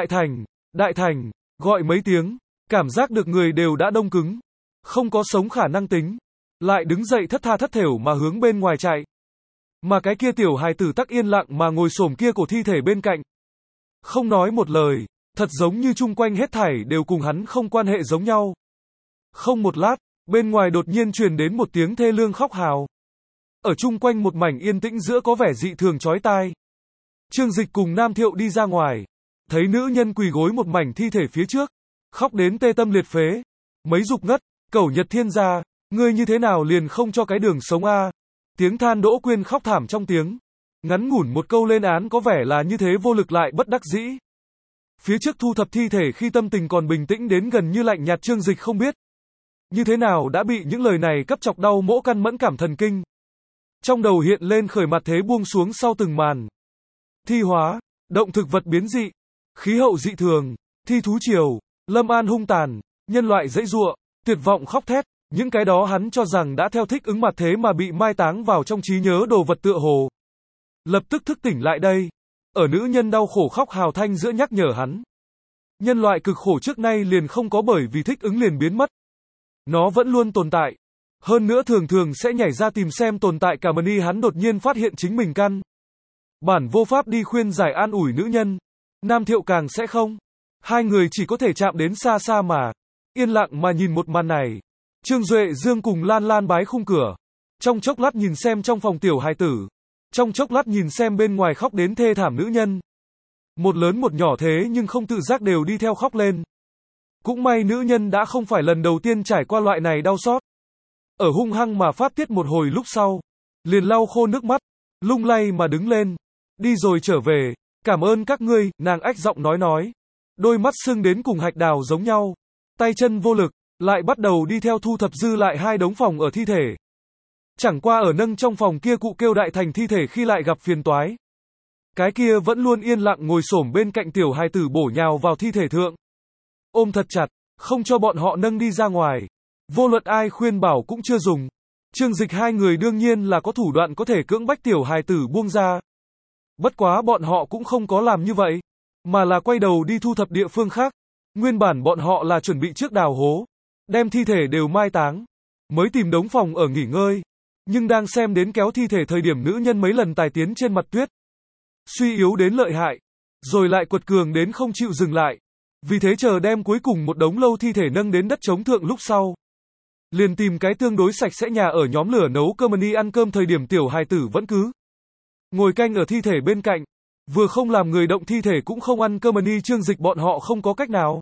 Đại thành, gọi mấy tiếng. Cảm giác được người đều đã đông cứng. Không có sống khả năng tính. Lại đứng dậy thất tha thất thểu mà hướng bên ngoài chạy. Mà cái kia tiểu hài tử tắc yên lặng mà ngồi xổm kia cổ thi thể bên cạnh. Không nói một lời. Thật giống như chung quanh hết thảy đều cùng hắn không quan hệ giống nhau. Không một lát, Bên ngoài đột nhiên truyền đến một tiếng thê lương khóc hào. Ở chung quanh một mảnh yên tĩnh giữa có vẻ dị thường chói tai. Trương Dịch cùng Nam Thiệu đi ra ngoài, thấy nữ nhân quỳ gối một mảnh thi thể phía trước, khóc đến tê tâm liệt phế. Mấy dục ngất, cẩu Nhật Thiên gia, ngươi như thế nào liền không cho cái đường sống a? Tiếng than Đỗ Quyên khóc thảm trong tiếng. Ngắn ngủn một câu lên án có vẻ là như thế vô lực lại bất đắc dĩ. Phía trước thu thập thi thể khi tâm tình còn bình tĩnh đến gần như lạnh nhạt, Trương Dịch không biết như thế nào đã bị những lời này cấp chọc đau mỗ căn mẫn cảm thần kinh. Trong đầu hiện lên khởi mặt thế buông xuống sau từng màn. Thi hóa, động thực vật biến dị, khí hậu dị thường, thi thú triều, lâm an hung tàn, nhân loại dãy giụa, tuyệt vọng khóc thét, những cái đó hắn cho rằng đã theo thích ứng mặt thế mà bị mai táng vào trong trí nhớ đồ vật tựa hồ. Lập tức thức tỉnh lại đây, ở nữ nhân đau khổ khóc hào thanh giữa nhắc nhở hắn. Nhân loại cực khổ trước nay liền không có bởi vì thích ứng liền biến mất. Nó vẫn luôn tồn tại. Hơn nữa thường thường sẽ nhảy ra tìm xem tồn tại cả mani, hắn đột nhiên phát hiện chính mình căn bản vô pháp đi khuyên giải an ủi nữ nhân. Nam Thiệu càng sẽ không. Hai người chỉ có thể chạm đến xa xa mà yên lặng mà nhìn một màn này. Trương Duệ Dương cùng Lan Lan bái khung cửa. Trong chốc lát nhìn xem trong phòng tiểu hài tử. Trong chốc lát nhìn xem bên ngoài khóc đến thê thảm nữ nhân. Một lớn một nhỏ thế nhưng không tự giác đều đi theo khóc lên. Cũng may nữ nhân đã không phải lần đầu tiên trải qua loại này đau xót. Ở hung hăng mà phát tiết một hồi lúc sau, liền lau khô nước mắt, lung lay mà đứng lên. Đi rồi trở về, cảm ơn các ngươi, nàng ách giọng nói. Đôi mắt sưng đến cùng hạch đào giống nhau. Tay chân vô lực, lại bắt đầu đi theo thu thập dư lại hai đống phòng ở thi thể. Chẳng qua ở nâng trong phòng kia cụ kêu đại thành thi thể khi lại gặp phiền toái. Cái kia vẫn luôn yên lặng ngồi xổm bên cạnh tiểu hài tử bổ nhào vào thi thể thượng. Ôm thật chặt, không cho bọn họ nâng đi ra ngoài. Vô luận ai khuyên bảo cũng chưa dùng. Trương Dịch hai người đương nhiên là có thủ đoạn có thể cưỡng bách tiểu hài tử buông ra. Bất quá bọn họ cũng không có làm như vậy, mà là quay đầu đi thu thập địa phương khác. Nguyên bản bọn họ là chuẩn bị trước đào hố, đem thi thể đều mai táng, mới tìm đống phòng ở nghỉ ngơi. Nhưng đang xem đến kéo thi thể thời điểm nữ nhân mấy lần tài tiến trên mặt tuyết, suy yếu đến lợi hại, rồi lại quật cường đến không chịu dừng lại. Vì thế chờ đem cuối cùng một đống lâu thi thể nâng đến đất trống thượng lúc sau, liền tìm cái tương đối sạch sẽ nhà ở nhóm lửa nấu cơm đi ăn cơm. Thời điểm tiểu hài tử vẫn cứ ngồi canh ở thi thể bên cạnh, vừa không làm người động thi thể cũng không ăn cơm đi. Trương Dịch bọn họ không có cách nào.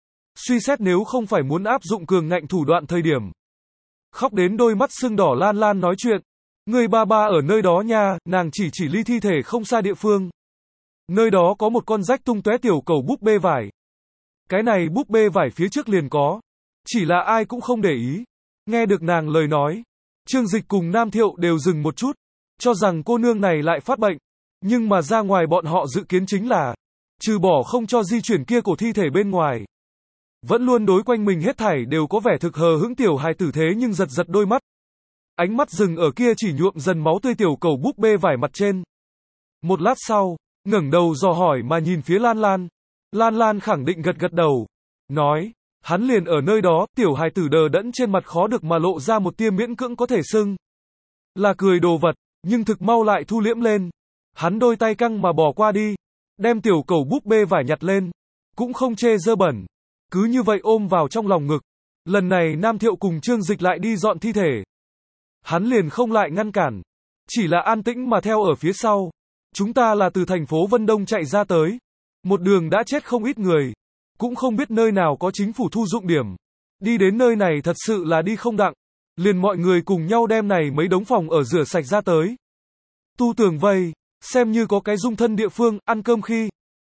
Suy xét nếu không phải muốn áp dụng cường ngạnh thủ đoạn thời điểm. Khóc đến đôi mắt sưng đỏ Lan Lan nói chuyện. Người ba ở nơi đó nha, nàng chỉ ly thi thể không xa địa phương. Nơi đó có một con rách tung tóe tiểu cầu búp bê vải. Cái này búp bê vải phía trước liền có. Chỉ là ai cũng không để ý. Nghe được nàng lời nói, Trương Dịch cùng Nam Thiệu đều dừng một chút, cho rằng cô nương này lại phát bệnh. Nhưng mà ra ngoài bọn họ dự kiến chính là, trừ bỏ không cho di chuyển kia cổ thi thể bên ngoài, vẫn luôn đối quanh mình hết thảy đều có vẻ thực hờ hững tiểu hài tử thế nhưng giật đôi mắt. Ánh mắt dừng ở kia chỉ nhuộm dần máu tươi tiểu cầu búp bê vải mặt trên. Một lát sau, ngẩng đầu dò hỏi mà nhìn phía Lan Lan. Lan Lan khẳng định gật đầu, nói, hắn liền ở nơi đó. Tiểu hài tử đờ đẫn trên mặt khó được mà lộ ra một tia miễn cưỡng có thể xưng là cười đồ vật, nhưng thực mau lại thu liễm lên. Hắn đôi tay căng mà bỏ qua đi, đem tiểu cầu búp bê vải nhặt lên, cũng không chê dơ bẩn, cứ như vậy ôm vào trong lòng ngực. Lần này Nam Thiệu cùng Trương Dịch lại đi dọn thi thể. Hắn liền không lại ngăn cản, chỉ là an tĩnh mà theo ở phía sau. Chúng ta là từ thành phố Vân Đông chạy ra tới, một đường đã chết không ít người, cũng không biết nơi nào có chính phủ thu dụng điểm. Đi đến nơi này thật sự là đi không đặng, liền mọi người cùng nhau đem này mấy đống phòng ở rửa sạch ra tới. Tu tường vây, xem như có cái dung thân địa phương, ăn cơm khi.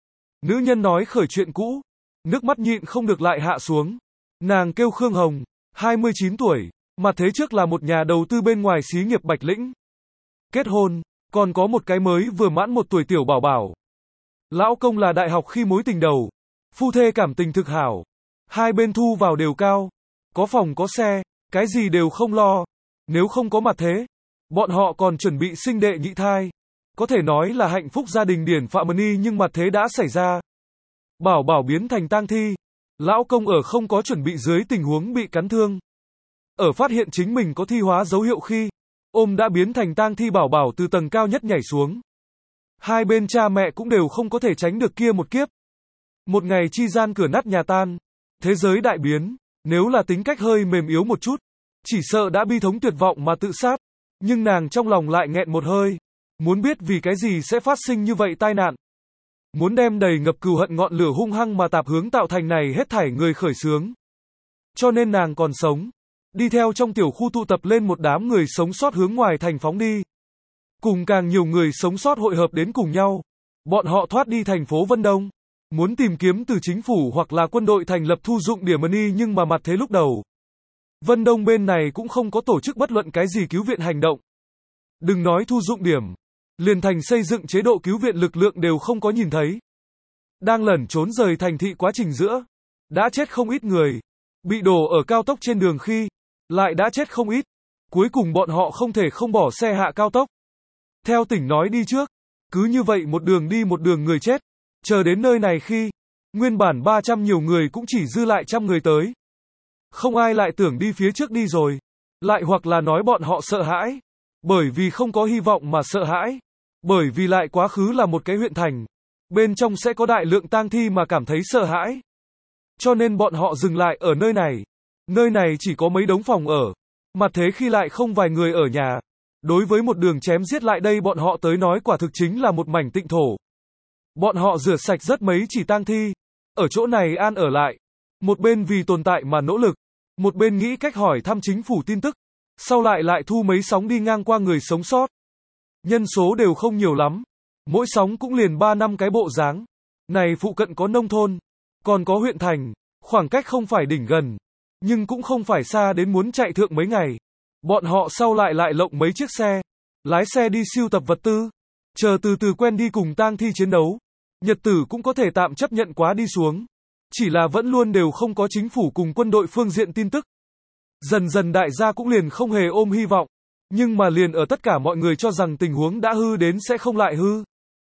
Nữ nhân nói khởi chuyện cũ, nước mắt nhịn không được lại hạ xuống. Nàng kêu Khương Hồng, 29 tuổi, mà thế trước là một nhà đầu tư bên ngoài xí nghiệp Bạch Lĩnh. Kết hôn, còn có một cái mới vừa mãn 1 tuổi tiểu bảo bảo. Lão công là đại học khi mối tình đầu, phu thê cảm tình thực hảo. Hai bên thu vào đều cao, có phòng có xe, cái gì đều không lo. Nếu không có mặt thế, bọn họ còn chuẩn bị sinh đệ nhị thai. Có thể nói là hạnh phúc gia đình điển phạm ni, nhưng mặt thế đã xảy ra. Bảo bảo biến thành tang thi. Lão công ở không có chuẩn bị dưới tình huống bị cắn thương. Ở phát hiện chính mình có thi hóa dấu hiệu khi, ôm đã biến thành tang thi bảo bảo từ tầng cao nhất nhảy xuống. Hai bên cha mẹ cũng đều không có thể tránh được kia một kiếp. Một ngày chi gian cửa nát nhà tan, thế giới đại biến. Nếu là tính cách hơi mềm yếu một chút, Chỉ sợ đã bi thống tuyệt vọng mà tự sát, nhưng nàng trong lòng lại nghẹn một hơi, muốn biết vì cái gì sẽ phát sinh như vậy tai nạn. Muốn đem đầy ngập cừu hận ngọn lửa hung hăng mà tạp hướng tạo thành này hết thảy người khởi xướng. Cho nên nàng còn sống, đi theo trong tiểu khu tụ tập lên một đám người sống sót hướng ngoài thành phóng đi. Cùng càng nhiều người sống sót hội hợp đến cùng nhau, bọn họ thoát đi thành phố Vân Đông, muốn tìm kiếm từ chính phủ hoặc là quân đội thành lập thu dụng điểm money, nhưng mà mặt thế lúc đầu, Vân Đông bên này cũng không có tổ chức bất luận cái gì cứu viện hành động. Đừng nói thu dụng điểm, liền thành xây dựng chế độ cứu viện lực lượng đều không có nhìn thấy. Đang lẩn trốn rời thành thị quá trình giữa, đã chết không ít người, bị đổ ở cao tốc trên đường khi, lại đã chết không ít. Cuối cùng bọn họ không thể không bỏ xe hạ cao tốc. Theo tỉnh nói đi trước, cứ như vậy một đường đi một đường người chết. Chờ đến nơi này khi, nguyên bản 300 nhiều người cũng chỉ dư lại 100 người tới. Không ai lại tưởng đi phía trước đi rồi. Lại hoặc là nói bọn họ sợ hãi. Bởi vì không có hy vọng mà sợ hãi. Bởi vì lại quá khứ là một cái huyện thành. Bên trong sẽ có đại lượng tang thi mà cảm thấy sợ hãi. Cho nên bọn họ dừng lại ở nơi này. Nơi này chỉ có mấy đống phòng ở. Mặt thế khi lại không vài người ở nhà. Đối với một đường chém giết lại đây bọn họ tới nói quả thực chính là một mảnh tịnh thổ. Bọn họ rửa sạch rất mấy chỉ tang thi. Ở chỗ này an ở lại. Một bên vì tồn tại mà nỗ lực. Một bên nghĩ cách hỏi thăm chính phủ tin tức. Sau lại thu mấy sóng đi ngang qua người sống sót. Nhân số đều không nhiều lắm. Mỗi sóng cũng liền 3-5 cái bộ dáng. Này phụ cận có nông thôn. Còn có huyện thành. Khoảng cách không phải đỉnh gần. Nhưng cũng không phải xa đến muốn chạy thượng mấy ngày. Bọn họ sau lại lộng mấy chiếc xe. Lái xe đi sưu tập vật tư. Chờ từ từ quen đi cùng tang thi chiến đấu. Nhật tử cũng có thể tạm chấp nhận quá đi xuống. Chỉ là vẫn luôn đều không có chính phủ cùng quân đội phương diện tin tức. Dần dần đại gia cũng liền không hề ôm hy vọng. Nhưng mà liền ở tất cả mọi người cho rằng tình huống đã hư đến sẽ không lại hư.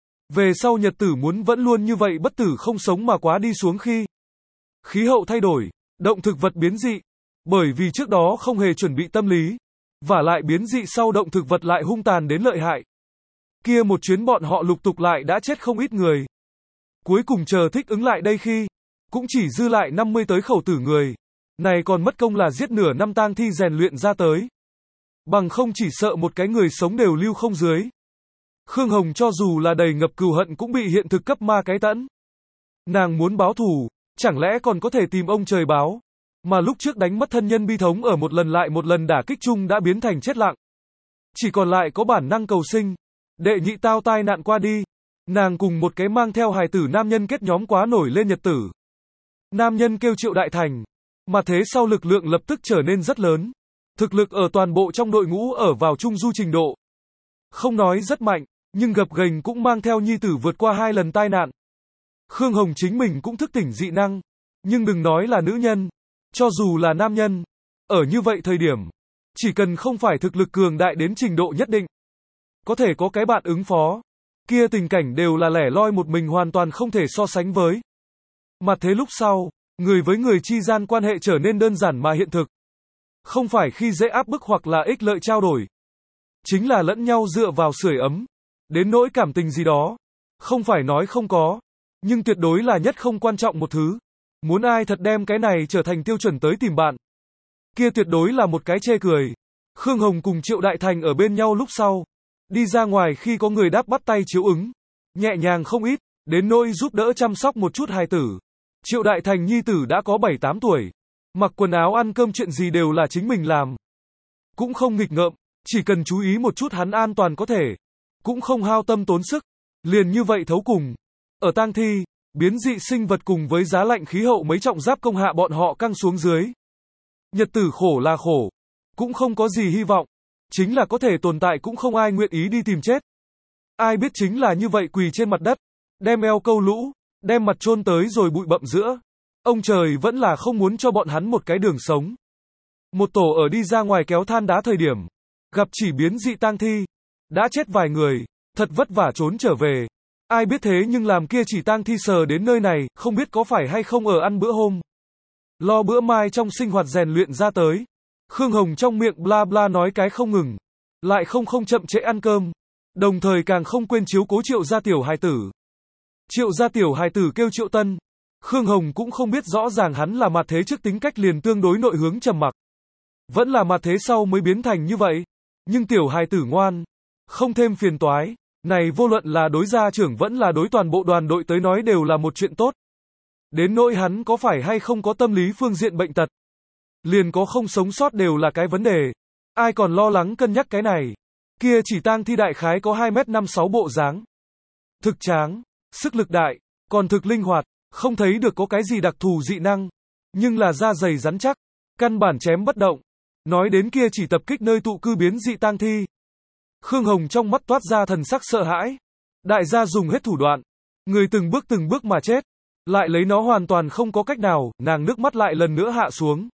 Về sau nhật tử muốn vẫn luôn như vậy bất tử không sống mà quá đi xuống khi khí hậu thay đổi, động thực vật biến dị. Bởi vì trước đó không hề chuẩn bị tâm lý. Và lại biến dị sau động thực vật lại hung tàn đến lợi hại. Kia một chuyến bọn họ lục tục lại đã chết không ít người. Cuối cùng chờ thích ứng lại đây khi, cũng chỉ dư lại 50 tới khẩu tử người. Này còn mất công là giết nửa năm tang thi rèn luyện ra tới. Bằng không chỉ sợ một cái người sống đều lưu không dưới. Khương Hồng cho dù là đầy ngập cừu hận cũng bị hiện thực cấp ma cái tẫn. Nàng muốn báo thù, chẳng lẽ còn có thể tìm ông trời báo. Mà lúc trước đánh mất thân nhân bi thống ở một lần lại một lần đả kích chung đã biến thành chết lặng. Chỉ còn lại có bản năng cầu sinh. Đệ nhị tao tai nạn qua đi. Nàng cùng một cái mang theo hài tử nam nhân kết nhóm quá nổi lên nhật tử. Nam nhân kêu Triệu Đại Thành. Mà thế sau lực lượng lập tức trở nên rất lớn. Thực lực ở toàn bộ trong đội ngũ ở vào trung du trình độ. Không nói rất mạnh, nhưng gập ghềnh cũng mang theo nhi tử vượt qua 2 lần tai nạn. Khương Hồng chính mình cũng thức tỉnh dị năng. Nhưng đừng nói là nữ nhân. Cho dù là nam nhân. Ở như vậy thời điểm. Chỉ cần không phải thực lực cường đại đến trình độ nhất định. Có thể có cái bạn ứng phó. Kia tình cảnh đều là lẻ loi một mình hoàn toàn không thể so sánh với. Mà thế lúc sau, người với người chi gian quan hệ trở nên đơn giản mà hiện thực. Không phải khi dễ áp bức hoặc là ích lợi trao đổi. Chính là lẫn nhau dựa vào sưởi ấm. Đến nỗi cảm tình gì đó. Không phải nói không có. Nhưng tuyệt đối là nhất không quan trọng một thứ. Muốn ai thật đem cái này trở thành tiêu chuẩn tới tìm bạn. Kia tuyệt đối là một cái chê cười. Khương Hồng cùng Triệu Đại Thành ở bên nhau lúc sau. Đi ra ngoài khi có người đáp bắt tay chiếu ứng. Nhẹ nhàng không ít. Đến nỗi giúp đỡ chăm sóc một chút hài tử. Triệu Đại Thành nhi tử đã có 7-8 tuổi. Mặc quần áo ăn cơm chuyện gì đều là chính mình làm. Cũng không nghịch ngợm. Chỉ cần chú ý một chút hắn an toàn có thể. Cũng không hao tâm tốn sức. Liền như vậy thấu cùng. Ở tang thi, biến dị sinh vật cùng với giá lạnh khí hậu mấy trọng giáp công hạ bọn họ căng xuống dưới. Nhật tử khổ là khổ. Cũng không có gì hy vọng. Chính là có thể tồn tại cũng không ai nguyện ý đi tìm chết. Ai biết chính là như vậy quỳ trên mặt đất. Đem eo câu lũ. Đem mặt chôn tới rồi bụi bặm giữa. Ông trời vẫn là không muốn cho bọn hắn một cái đường sống. Một tổ ở đi ra ngoài kéo than đá thời điểm. Gặp chỉ biến dị tang thi. Đã chết vài người. Thật vất vả trốn trở về. Ai biết thế nhưng làm kia chỉ tang thi sờ đến nơi này. Không biết có phải hay không ở ăn bữa hôm. Lo bữa mai trong sinh hoạt rèn luyện ra tới. Khương Hồng trong miệng bla bla nói cái không ngừng. Lại không chậm trễ ăn cơm. Đồng thời càng không quên chiếu cố Triệu gia tiểu hài tử. Triệu gia tiểu hài tử kêu Triệu Tân. Khương Hồng cũng không biết rõ ràng hắn là mặt thế trước tính cách liền tương đối nội hướng trầm mặc. Vẫn là mặt thế sau mới biến thành như vậy. Nhưng tiểu hài tử ngoan, không thêm phiền toái. Này vô luận là đối gia trưởng vẫn là đối toàn bộ đoàn đội tới nói đều là một chuyện tốt. Đến nỗi hắn có phải hay không có tâm lý phương diện bệnh tật. Liền có không sống sót đều là cái vấn đề. Ai còn lo lắng cân nhắc cái này. Kia chỉ tang thi đại khái có 2m56 bộ dáng. Thực tráng, sức lực đại, còn thực linh hoạt, không thấy được có cái gì đặc thù dị năng. Nhưng là da dày rắn chắc, căn bản chém bất động. Nói đến kia chỉ tập kích nơi tụ cư biến dị tang thi. Khương Hồng trong mắt toát ra thần sắc sợ hãi. Đại gia dùng hết thủ đoạn. Người từng bước mà chết. Lại lấy nó hoàn toàn không có cách nào, nàng nước mắt lại lần nữa hạ xuống.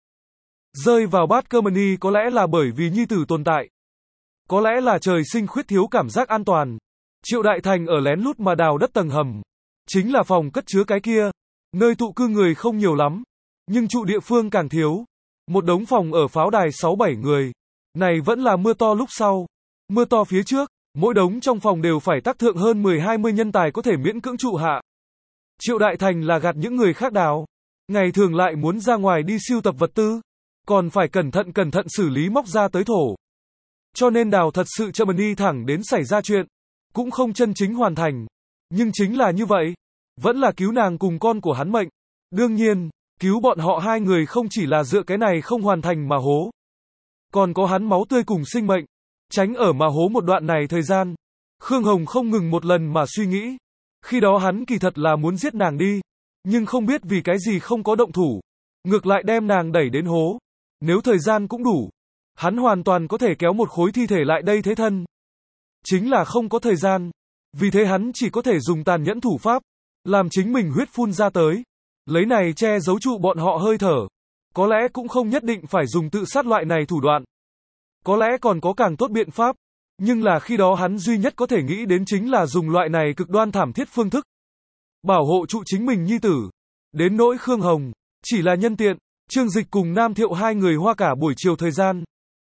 Rơi vào bát cơm mani có lẽ là bởi vì nhi tử tồn tại. Có lẽ là trời sinh khuyết thiếu cảm giác an toàn. Triệu Đại Thành ở lén lút mà đào đất tầng hầm. Chính là phòng cất chứa cái kia. Nơi tụ cư người không nhiều lắm. Nhưng trụ địa phương càng thiếu. Một đống phòng ở pháo đài 6-7 người. Này vẫn là mưa to lúc sau. Mưa to phía trước, mỗi đống trong phòng đều phải tác thượng hơn 10-20 nhân tài có thể miễn cưỡng trụ hạ. Triệu Đại Thành là gạt những người khác đào. Ngày thường lại muốn ra ngoài đi sưu tập vật tư. Còn phải cẩn thận xử lý móc ra tới thổ. Cho nên đào thật sự chậm đi thẳng đến xảy ra chuyện. Cũng không chân chính hoàn thành. Nhưng chính là như vậy. Vẫn là cứu nàng cùng con của hắn mệnh. Đương nhiên, cứu bọn họ hai người không chỉ là dựa cái này không hoàn thành mà hố. Còn có hắn máu tươi cùng sinh mệnh. Tránh ở mà hố một đoạn này thời gian. Khương Hồng không ngừng một lần mà suy nghĩ. Khi đó hắn kỳ thật là muốn giết nàng đi. Nhưng không biết vì cái gì không có động thủ. Ngược lại đem nàng đẩy đến hố. Nếu thời gian cũng đủ. Hắn hoàn toàn có thể kéo một khối thi thể lại đây thế thân. Chính là không có thời gian. Vì thế hắn chỉ có thể dùng tàn nhẫn thủ pháp. Làm chính mình huyết phun ra tới. Lấy này che giấu trụ bọn họ hơi thở. Có lẽ cũng không nhất định phải dùng tự sát loại này thủ đoạn. Có lẽ còn có càng tốt biện pháp. Nhưng là khi đó hắn duy nhất có thể nghĩ đến chính là dùng loại này cực đoan thảm thiết phương thức. Bảo hộ trụ chính mình nhi tử. Đến nỗi Khương Hồng. Chỉ là nhân tiện. Trương Dịch cùng Nam Thiệu hai người hoa cả buổi chiều thời gian.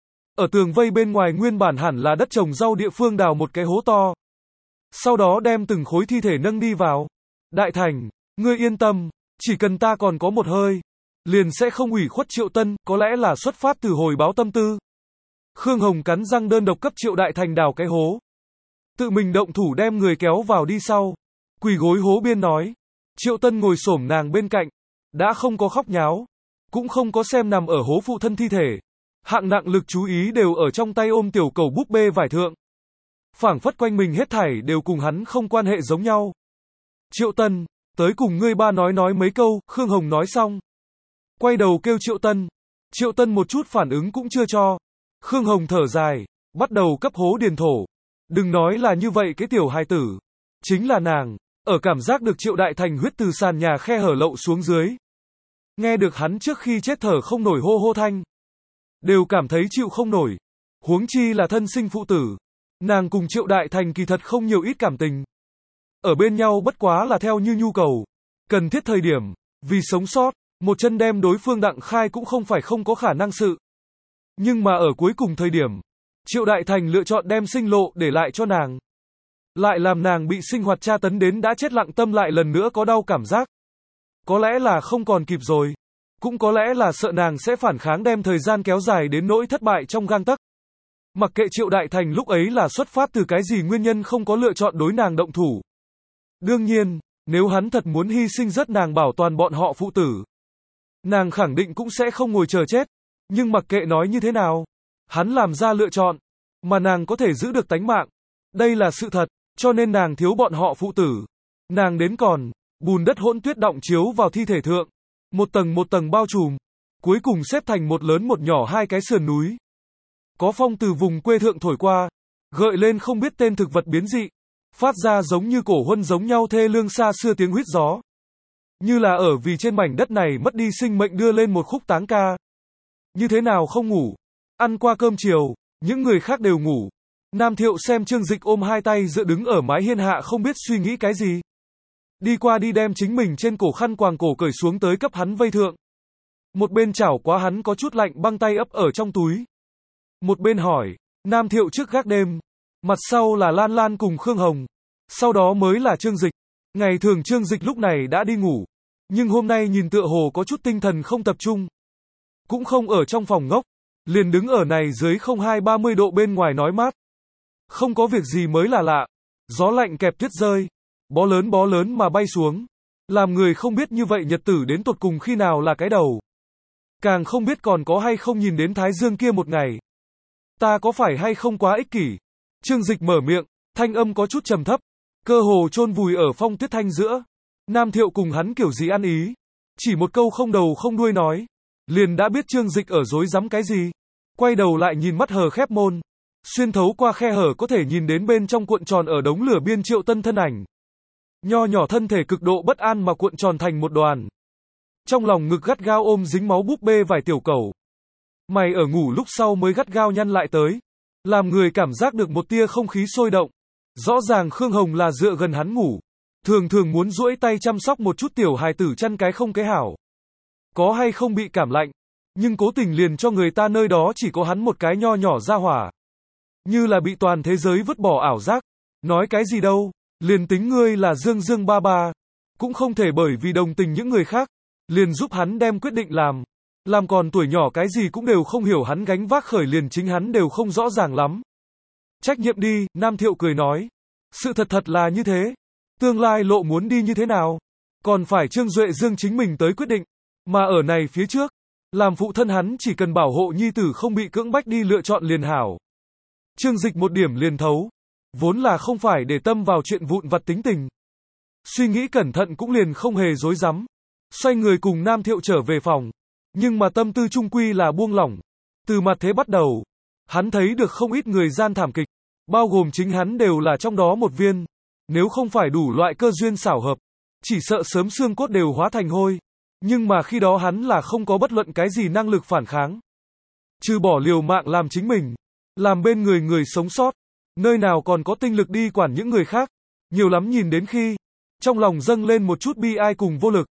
Ở tường vây bên ngoài nguyên bản hẳn là đất trồng rau địa phương đào một cái hố to. Sau đó đem từng khối thi thể nâng đi vào. Đại Thành, ngươi yên tâm. Chỉ cần ta còn có một hơi. Liền sẽ không ủy khuất Triệu Tân. Có lẽ là xuất phát từ hồi báo tâm tư. Khương Hồng cắn răng đơn độc cấp Triệu Đại Thành đào cái hố. Tự mình động thủ đem người kéo vào đi sau. Quỳ gối hố biên nói. Triệu Tân ngồi xổm nàng bên cạnh. Đã không có khóc nháo. Cũng không có xem nằm ở hố phụ thân thi thể. Hạng nặng lực chú ý đều ở trong tay ôm tiểu cầu búp bê vải thượng. Phảng phất quanh mình hết thảy đều cùng hắn không quan hệ giống nhau. Triệu Tân, tới cùng ngươi ba nói mấy câu, Khương Hồng nói xong. Quay đầu kêu Triệu Tân. Triệu Tân một chút phản ứng cũng chưa cho. Khương Hồng thở dài, bắt đầu cấp hố điền thổ. Đừng nói là như vậy cái tiểu hài tử. Chính là nàng, ở cảm giác được Triệu Đại Thành huyết từ sàn nhà khe hở lậu xuống dưới. Nghe được hắn trước khi chết thở không nổi hô hô thanh. Đều cảm thấy chịu không nổi. Huống chi là thân sinh phụ tử. Nàng cùng Triệu Đại Thành kỳ thật không nhiều ít cảm tình. Ở bên nhau bất quá là theo như nhu cầu. Cần thiết thời điểm. Vì sống sót. Một chân đem đối phương đặng khai cũng không phải không có khả năng sự. Nhưng mà ở cuối cùng thời điểm. Triệu Đại Thành lựa chọn đem sinh lộ để lại cho nàng. Lại làm nàng bị sinh hoạt tra tấn đến đã chết lặng tâm lại lần nữa có đau cảm giác. Có lẽ là không còn kịp rồi. Cũng có lẽ là sợ nàng sẽ phản kháng đem thời gian kéo dài đến nỗi thất bại trong gang tấc. Mặc kệ Triệu Đại Thành lúc ấy là xuất phát từ cái gì nguyên nhân không có lựa chọn đối nàng động thủ. Đương nhiên, nếu hắn thật muốn hy sinh rất nàng bảo toàn bọn họ phụ tử. Nàng khẳng định cũng sẽ không ngồi chờ chết. Nhưng mặc kệ nói như thế nào, hắn làm ra lựa chọn, mà nàng có thể giữ được tánh mạng. Đây là sự thật, cho nên nàng thiếu bọn họ phụ tử. Nàng đến còn, bùn đất hỗn tuyết đọng chiếu vào thi thể thượng. Một tầng bao trùm. Cuối cùng xếp thành một lớn một nhỏ hai cái sườn núi. Có phong từ vùng quê thượng thổi qua. Gợi lên không biết tên thực vật biến dị. Phát ra giống như cổ huân giống nhau thê lương xa xưa tiếng huýt gió. Như là ở vì trên mảnh đất này mất đi sinh mệnh đưa lên một khúc táng ca. Như thế nào không ngủ. Ăn qua cơm chiều, những người khác đều ngủ. Nam Thiệu xem Trương Dịch ôm hai tay dựa đứng ở mái hiên hạ không biết suy nghĩ cái gì. Đi qua đi đem chính mình trên cổ khăn quàng cổ cởi xuống tới cấp hắn vây thượng. Một bên chảo quá hắn có chút lạnh băng tay ấp ở trong túi. Một bên hỏi, Nam Thiệu trước gác đêm. Mặt sau là Lan Lan cùng Khương Hồng. Sau đó mới là Trương Dịch. Ngày thường Trương Dịch lúc này đã đi ngủ. Nhưng hôm nay nhìn tựa hồ có chút tinh thần không tập trung. Cũng không ở trong phòng ngốc. liền đứng ở này dưới 02-30 độ bên ngoài nói mát. Không có việc gì mới là lạ. Gió lạnh kẹp tuyết rơi. Bó lớn mà bay xuống. Làm người không biết như vậy nhật tử đến tột cùng khi nào là cái đầu. Càng không biết còn có hay không nhìn đến thái dương kia một ngày. Ta có phải hay không quá ích kỷ? Trương Dịch mở miệng, thanh âm có chút trầm thấp. Cơ hồ chôn vùi ở phong tuyết thanh giữa. Nam Thiệu cùng hắn kiểu gì ăn ý. Chỉ một câu không đầu không đuôi nói. Liền đã biết Trương Dịch ở dối rắm cái gì. Quay đầu lại nhìn mắt hờ khép môn. Xuyên thấu qua khe hở có thể nhìn đến bên trong cuộn tròn ở đống lửa biên Triệu Tân thân ảnh. Nho nhỏ thân thể cực độ bất an mà cuộn tròn thành một đoàn. Trong lòng ngực gắt gao ôm dính máu búp bê vài tiểu cẩu. Mày ở ngủ lúc sau mới gắt gao nhăn lại tới. Làm người cảm giác được một tia không khí sôi động. Rõ ràng Khương Hồng là dựa gần hắn ngủ. Thường muốn duỗi tay chăm sóc một chút tiểu hài tử chăn cái không cái hảo. Có hay không bị cảm lạnh. Nhưng cố tình liền cho người ta nơi đó chỉ có hắn một cái nho nhỏ ra hỏa. Như là bị toàn thế giới vứt bỏ ảo giác. Nói cái gì đâu. Liền tính ngươi là Dương ba ba. Cũng không thể bởi vì đồng tình những người khác. Liền giúp hắn đem quyết định làm. Làm còn tuổi nhỏ cái gì cũng đều không hiểu hắn gánh vác khởi liền chính hắn đều không rõ ràng lắm. Trách nhiệm đi, Nam Thiệu cười nói. Sự thật là như thế. Tương lai lộ muốn đi như thế nào? Còn phải Trương Duệ Dương chính mình tới quyết định. Mà ở này phía trước. Làm phụ thân hắn chỉ cần bảo hộ nhi tử không bị cưỡng bách đi lựa chọn liền hảo. Trương Dịch một điểm liền thấu. Vốn là không phải để tâm vào chuyện vụn vặt tính tình. Suy nghĩ cẩn thận cũng liền không hề dối rắm. Xoay người cùng Nam Thiệu trở về phòng. Nhưng mà tâm tư trung quy là buông lỏng. Từ mặt thế bắt đầu. Hắn thấy được không ít người gian thảm kịch. Bao gồm chính hắn đều là trong đó một viên. Nếu không phải đủ loại cơ duyên xảo hợp. Chỉ sợ sớm xương cốt đều hóa thành hôi. Nhưng mà khi đó hắn là không có bất luận cái gì năng lực phản kháng. Trừ bỏ liều mạng làm chính mình. Làm bên người sống sót. Nơi nào còn có tinh lực đi quản những người khác. Nhiều lắm nhìn đến khi. Trong lòng dâng lên một chút bi ai cùng vô lực.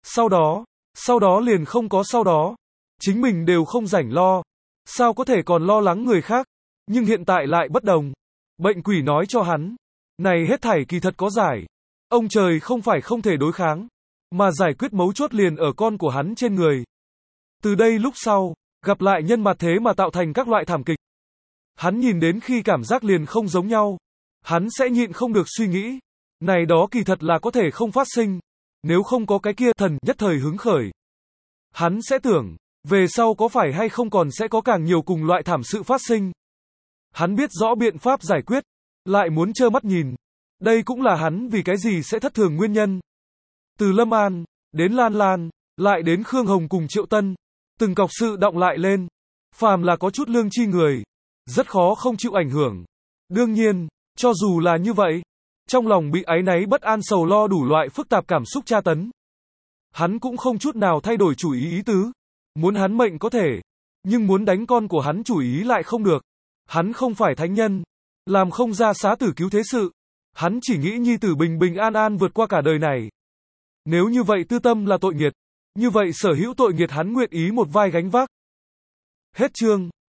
Sau đó liền không có sau đó. Chính mình đều không rảnh lo. Sao có thể còn lo lắng người khác. Nhưng hiện tại lại bất đồng. Bệnh quỷ nói cho hắn. Này hết thảy kỳ thật có giải. Ông trời không phải không thể đối kháng. Mà giải quyết mấu chốt liền ở con của hắn trên người. Từ đây lúc sau. Gặp lại nhân mặt thế mà tạo thành các loại thảm kịch. Hắn nhìn đến khi cảm giác liền không giống nhau. Hắn sẽ nhịn không được suy nghĩ. Này đó kỳ thật là có thể không phát sinh. Nếu không có cái kia thần nhất thời hứng khởi. Hắn sẽ tưởng. Về sau có phải hay không còn sẽ có càng nhiều cùng loại thảm sự phát sinh. Hắn biết rõ biện pháp giải quyết. Lại muốn trơ mắt nhìn. Đây cũng là hắn vì cái gì sẽ thất thường nguyên nhân. Từ Lâm An. Đến Lan Lan. Lại đến Khương Hồng cùng Triệu Tân. Từng cọc sự đọng lại lên. Phàm là có chút lương tri người. Rất khó không chịu ảnh hưởng. Đương nhiên. Cho dù là như vậy. Trong lòng bị áy náy bất an sầu lo đủ loại phức tạp cảm xúc tra tấn. Hắn cũng không chút nào thay đổi chủ ý tứ. Muốn hắn mệnh có thể. Nhưng muốn đánh con của hắn chủ ý lại không được. Hắn không phải thánh nhân. Làm không ra xá tử cứu thế sự. Hắn chỉ nghĩ nhi tử bình an vượt qua cả đời này. Nếu như vậy tư tâm là tội nghiệt. Như vậy sở hữu tội nghiệt hắn nguyện ý một vai gánh vác. Hết chương.